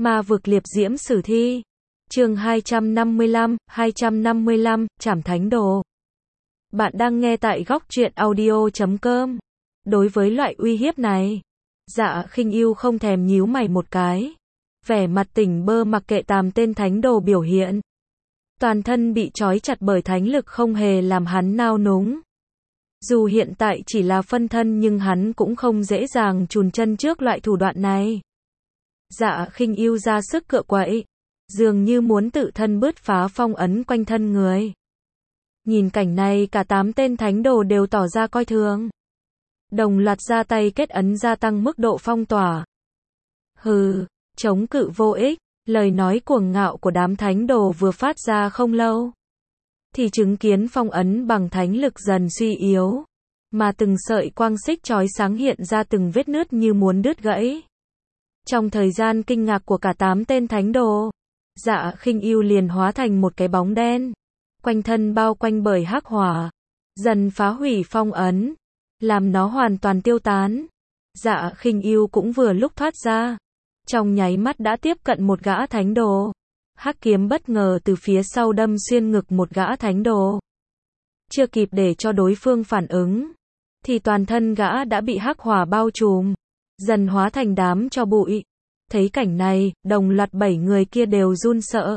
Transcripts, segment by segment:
Ma vực liệp diễm sử thi. Chương 255, Trảm thánh đồ. Bạn đang nghe tại góc truyện audio.com. Đối với loại uy hiếp này, Dạ Khinh Ưu không thèm nhíu mày một cái. Vẻ mặt tỉnh bơ mặc kệ tên thánh đồ biểu hiện. Toàn thân bị trói chặt bởi thánh lực không hề làm hắn nao núng. Dù hiện tại chỉ là phân thân nhưng hắn cũng không dễ dàng chùn chân trước loại thủ đoạn này. Dạ Khinh Ưu ra sức cựa quậy, dường như muốn tự thân bứt phá phong ấn quanh thân người. Nhìn cảnh này cả 8 tên thánh đồ đều tỏ ra coi thường. Đồng loạt ra tay kết ấn gia tăng mức độ phong tỏa. Hừ, chống cự vô ích, lời nói cuồng ngạo của đám thánh đồ vừa phát ra không lâu. Thì chứng kiến phong ấn bằng thánh lực dần suy yếu. Mà từng sợi quang xích chói sáng hiện ra từng vết nứt như muốn đứt gãy. Trong thời gian kinh ngạc của cả 8 tên thánh đồ, Dạ Khinh Ưu liền hóa thành một cái bóng đen. Quanh thân bao quanh bởi hắc hỏa. Dần phá hủy phong ấn. Làm nó hoàn toàn tiêu tán. Dạ Khinh Ưu cũng vừa lúc thoát ra. Trong nháy mắt đã tiếp cận một gã thánh đồ. Hắc kiếm bất ngờ từ phía sau đâm xuyên ngực một gã thánh đồ. Chưa kịp để cho đối phương phản ứng, thì toàn thân gã đã bị hắc hỏa bao trùm, dần hóa thành đám tro bụi. Thấy cảnh này, đồng loạt 7 người kia đều run sợ.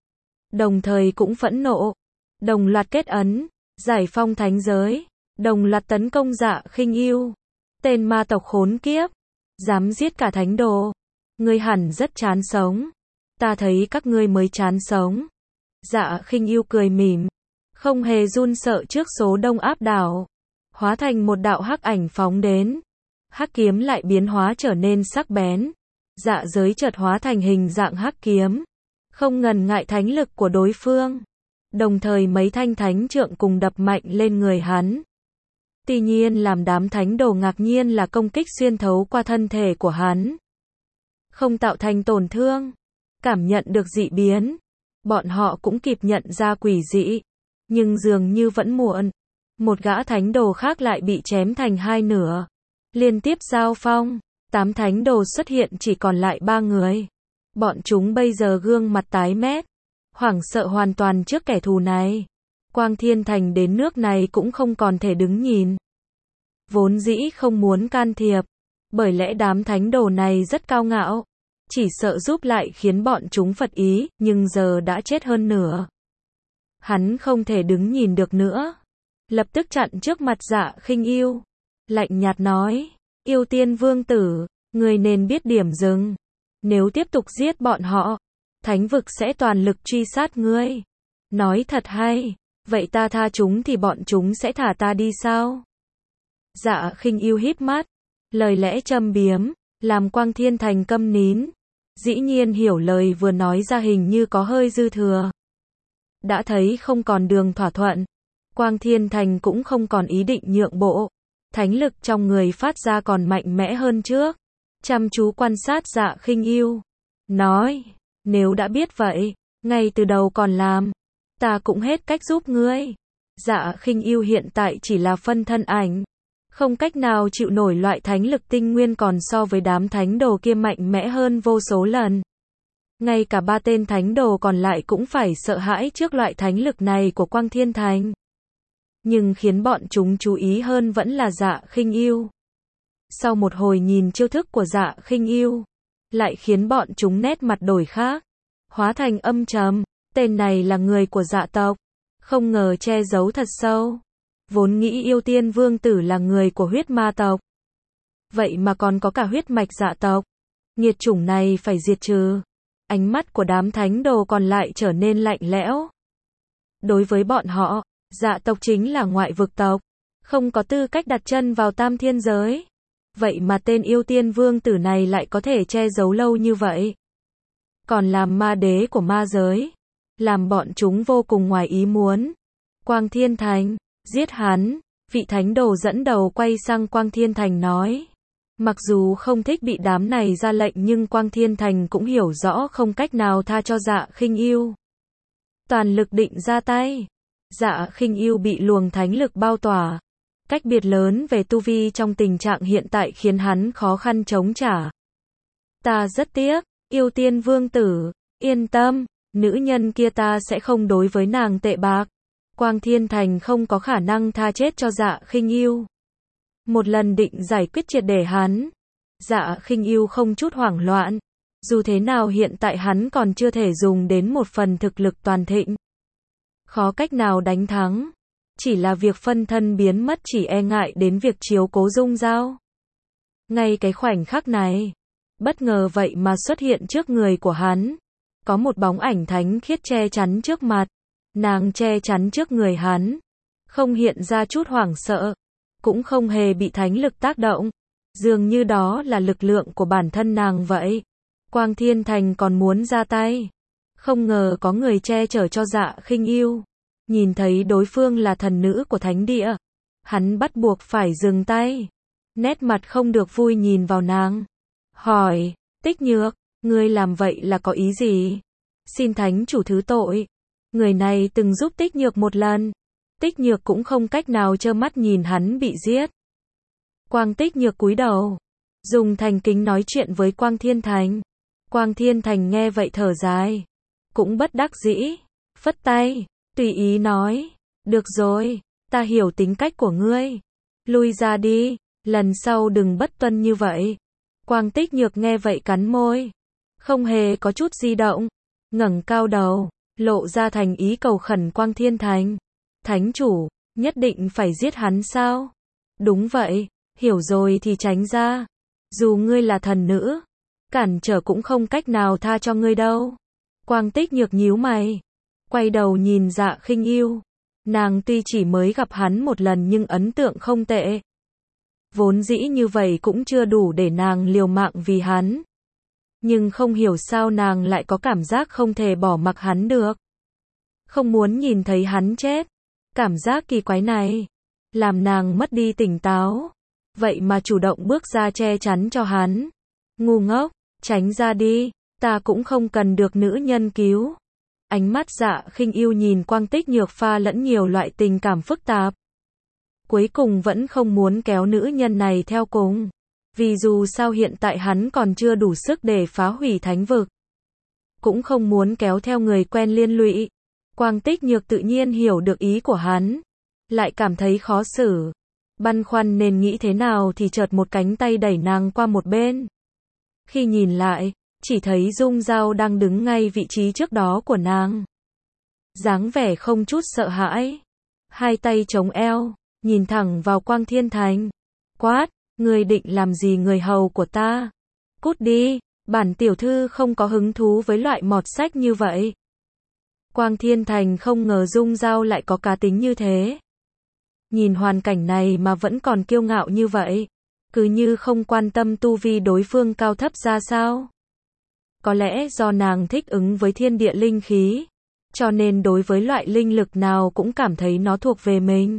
Đồng thời cũng phẫn nộ. Đồng loạt kết ấn, giải phong thánh giới. Đồng loạt tấn công Dạ Khinh Ưu. Tên ma tộc khốn kiếp, dám giết cả thánh đồ. Ngươi hẳn rất chán sống. Ta thấy các ngươi mới chán sống. Dạ Khinh Ưu cười mỉm, không hề run sợ trước số đông áp đảo. Hóa thành một đạo hắc ảnh phóng đến. Hắc kiếm lại biến hóa trở nên sắc bén. Dạ giới chợt hóa thành hình dạng hắc kiếm. Không ngần ngại thánh lực của đối phương. Đồng thời mấy thanh thánh trượng cùng đập mạnh lên người hắn. Tuy nhiên làm đám thánh đồ ngạc nhiên là công kích xuyên thấu qua thân thể của hắn. Không tạo thành tổn thương. Cảm nhận được dị biến. Bọn họ cũng kịp nhận ra quỷ dị. Nhưng dường như vẫn muộn. Một gã thánh đồ khác lại bị chém thành hai nửa. Liên tiếp giao phong. 8 thánh đồ xuất hiện chỉ còn lại 3 người. Bọn chúng bây giờ gương mặt tái mét. Hoảng sợ hoàn toàn trước kẻ thù này. Quang Thiên Thành đến nước này cũng không còn thể đứng nhìn. Vốn dĩ không muốn can thiệp. Bởi lẽ đám thánh đồ này rất cao ngạo. Chỉ sợ giúp lại khiến bọn chúng phật ý, nhưng giờ đã chết hơn nửa. Hắn không thể đứng nhìn được nữa. Lập tức chặn trước mặt Dạ Khinh Ưu. Lạnh nhạt nói, Yêu Tiên Vương tử, người nên biết điểm dừng. Nếu tiếp tục giết bọn họ, thánh vực sẽ toàn lực truy sát ngươi. Nói thật hay, vậy ta tha chúng thì bọn chúng sẽ thả ta đi sao? Dạ Khinh Ưu híp mắt, lời lẽ châm biếm, làm Quang Thiên Thành câm nín. Dĩ nhiên hiểu lời vừa nói ra hình như có hơi dư thừa. Đã thấy không còn đường thỏa thuận. Quang Thiên Thành cũng không còn ý định nhượng bộ. Thánh lực trong người phát ra còn mạnh mẽ hơn trước. Chăm chú quan sát Dạ Khinh Ưu. Nói, nếu đã biết vậy, ngay từ đầu còn làm. Ta cũng hết cách giúp ngươi. Dạ Khinh Ưu hiện tại chỉ là phân thân ảnh. Không cách nào chịu nổi loại thánh lực tinh nguyên còn so với đám thánh đồ kia mạnh mẽ hơn vô số lần. Ngay cả 3 tên thánh đồ còn lại cũng phải sợ hãi trước loại thánh lực này của Quang Thiên Thành. Nhưng khiến bọn chúng chú ý hơn vẫn là Dạ Khinh Ưu. Sau một hồi nhìn chiêu thức của Dạ Khinh Ưu, lại khiến bọn chúng nét mặt đổi khác, hóa thành âm trầm. Tên này là người của Dạ tộc, không ngờ che giấu thật sâu. Vốn nghĩ Yêu Tiên Vương tử là người của huyết ma tộc. Vậy mà còn có cả huyết mạch Dạ tộc. Nghiệt chủng này phải diệt trừ. Ánh mắt của đám thánh đồ còn lại trở nên lạnh lẽo. Đối với bọn họ, Dạ tộc chính là ngoại vực tộc, không có tư cách đặt chân vào tam thiên giới. Vậy mà tên Yêu Tiên Vương tử này lại có thể che giấu lâu như vậy. Còn làm ma đế của ma giới, làm bọn chúng vô cùng ngoài ý muốn. Quang Thiên Thành, giết hắn. Vị thánh đồ dẫn đầu quay sang Quang Thiên Thành nói. Mặc dù không thích bị đám này ra lệnh nhưng Quang Thiên Thành cũng hiểu rõ không cách nào tha cho Dạ Khinh Ưu. Toàn lực định ra tay. Dạ Khinh Ưu bị luồng thánh lực bao tỏa. Cách biệt lớn về tu vi trong tình trạng hiện tại khiến hắn khó khăn chống trả. Ta rất tiếc, Yêu Tiên Vương tử, yên tâm, nữ nhân kia ta sẽ không đối với nàng tệ bạc. Quang Thiên Thành không có khả năng tha chết cho Dạ Khinh Yêu. Một lần định giải quyết triệt để hắn. Dạ Khinh Yêu không chút hoảng loạn. Dù thế nào hiện tại hắn còn chưa thể dùng đến một phần thực lực toàn thịnh. Khó cách nào đánh thắng. Chỉ là việc phân thân biến mất chỉ e ngại đến việc chiếu cố Dung Dao. Ngay cái khoảnh khắc này, bất ngờ vậy mà xuất hiện trước người của hắn. Có một bóng ảnh thánh khiết che chắn trước mặt. Nàng che chắn trước người hắn. Không hiện ra chút hoảng sợ. Cũng không hề bị thánh lực tác động. Dường như đó là lực lượng của bản thân nàng vậy. Quang Thiên Thành còn muốn ra tay. Không ngờ có người che chở cho Dạ Khinh Yêu. Nhìn thấy đối phương là thần nữ của thánh địa. Hắn bắt buộc phải dừng tay. Nét mặt không được vui nhìn vào nàng. Hỏi, Tích Nhược, ngươi làm vậy là có ý gì? Xin thánh chủ thứ tội. Người này từng giúp Tích Nhược một lần. Tích Nhược cũng không cách nào trơ mắt nhìn hắn bị giết. Quang Tích Nhược cúi đầu. Dùng thành kính nói chuyện với Quang Thiên Thành. Quang Thiên Thành nghe vậy thở dài. Cũng bất đắc dĩ. Phất tay. Tùy ý nói. Được rồi. Ta hiểu tính cách của ngươi. Lui ra đi. Lần sau đừng bất tuân như vậy. Quang Tích Nhược nghe vậy cắn môi. Không hề có chút di động. Ngẩng cao đầu. Lộ ra thành ý cầu khẩn Quang Thiên Thành. Thánh chủ. Nhất định phải giết hắn sao? Đúng vậy. Hiểu rồi thì tránh ra. Dù ngươi là thần nữ. Cản trở cũng không cách nào tha cho ngươi đâu. Quang Tích Nhược nhíu mày. Quay đầu nhìn Dạ Khinh Yêu. Nàng tuy chỉ mới gặp hắn một lần nhưng ấn tượng không tệ. Vốn dĩ như vậy cũng chưa đủ để nàng liều mạng vì hắn. Nhưng không hiểu sao nàng lại có cảm giác không thể bỏ mặc hắn được. Không muốn nhìn thấy hắn chết. Cảm giác kỳ quái này. Làm nàng mất đi tỉnh táo. Vậy mà chủ động bước ra che chắn cho hắn. Ngu ngốc, tránh ra đi. Ta cũng không cần được nữ nhân cứu. Ánh mắt Dạ Khinh Yêu nhìn Quang Tích Nhược pha lẫn nhiều loại tình cảm phức tạp. Cuối cùng vẫn không muốn kéo nữ nhân này theo cùng. Vì dù sao hiện tại hắn còn chưa đủ sức để phá hủy thánh vực. Cũng không muốn kéo theo người quen liên lụy. Quang Tích Nhược tự nhiên hiểu được ý của hắn. Lại cảm thấy khó xử. Băn khoăn nên nghĩ thế nào thì chợt một cánh tay đẩy nàng qua một bên. Khi nhìn lại, chỉ thấy Dung Dao đang đứng ngay vị trí trước đó của nàng. Dáng vẻ không chút sợ hãi. Hai tay chống eo, nhìn thẳng vào Quang Thiên Thành. Quát, ngươi định làm gì người hầu của ta? Cút đi, bản tiểu thư không có hứng thú với loại mọt sách như vậy. Quang Thiên Thành không ngờ Dung Dao lại có cá tính như thế. Nhìn hoàn cảnh này mà vẫn còn kiêu ngạo như vậy. Cứ như không quan tâm tu vi đối phương cao thấp ra sao. Có lẽ do nàng thích ứng với thiên địa linh khí. Cho nên đối với loại linh lực nào cũng cảm thấy nó thuộc về mình.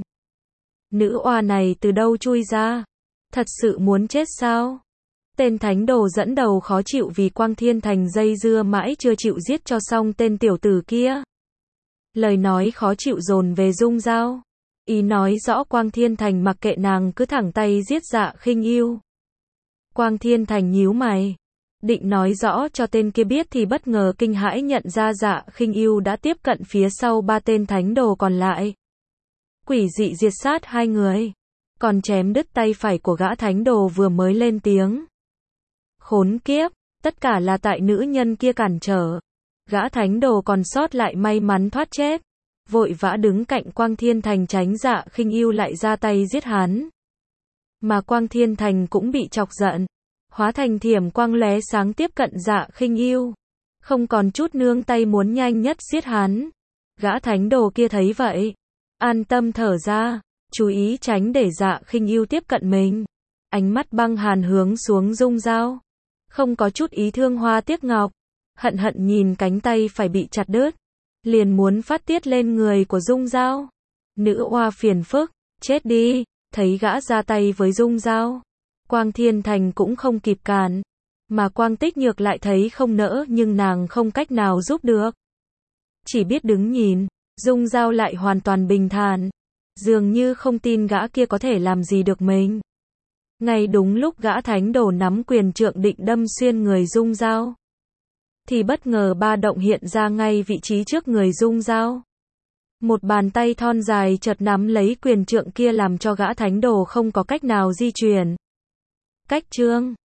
Nữ oa này từ đâu chui ra? Thật sự muốn chết sao? Tên thánh đồ dẫn đầu khó chịu vì Quang Thiên Thành dây dưa mãi chưa chịu giết cho xong tên tiểu tử kia. Lời nói khó chịu dồn về Dung Dao. Ý nói rõ Quang Thiên Thành mặc kệ nàng cứ thẳng tay giết Dạ Khinh Yêu. Quang Thiên Thành nhíu mày. Định nói rõ cho tên kia biết thì bất ngờ kinh hãi nhận ra Dạ Khinh Yêu đã tiếp cận phía sau ba tên thánh đồ còn lại. Quỷ dị diệt sát hai người. Còn chém đứt tay phải của gã thánh đồ vừa mới lên tiếng. Khốn kiếp, tất cả là tại nữ nhân kia cản trở. Gã thánh đồ còn sót lại may mắn thoát chết. Vội vã đứng cạnh Quang Thiên Thành tránh Dạ Khinh Yêu lại ra tay giết hắn. Mà Quang Thiên Thành cũng bị chọc giận. Hóa thành thiểm quang lóe sáng tiếp cận Dạ Khinh Yêu. Không còn chút nương tay muốn nhanh nhất giết hắn. Gã thánh đồ kia thấy vậy. An tâm thở ra. Chú ý tránh để Dạ Khinh Yêu tiếp cận mình. Ánh mắt băng hàn hướng xuống Dung Dao. Không có chút ý thương hoa tiếc ngọc. Hận hận nhìn cánh tay phải bị chặt đứt. Liền muốn phát tiết lên người của Dung Dao. Nữ oa phiền phức. Chết đi. Thấy gã ra tay với Dung Dao. Quang Thiên Thành cũng không kịp cản. Mà Quang Tích Nhược lại thấy không nỡ nhưng nàng không cách nào giúp được. Chỉ biết đứng nhìn. Dung Dao lại hoàn toàn bình thản. Dường như không tin gã kia có thể làm gì được mình. Ngay đúng lúc gã thánh đồ nắm quyền trượng định đâm xuyên người Dung Dao. thì bất ngờ ba động hiện ra ngay vị trí trước người Dung Dao. Một bàn tay thon dài chợt nắm lấy quyền trượng kia làm cho gã thánh đồ không có cách nào di chuyển. Cách trương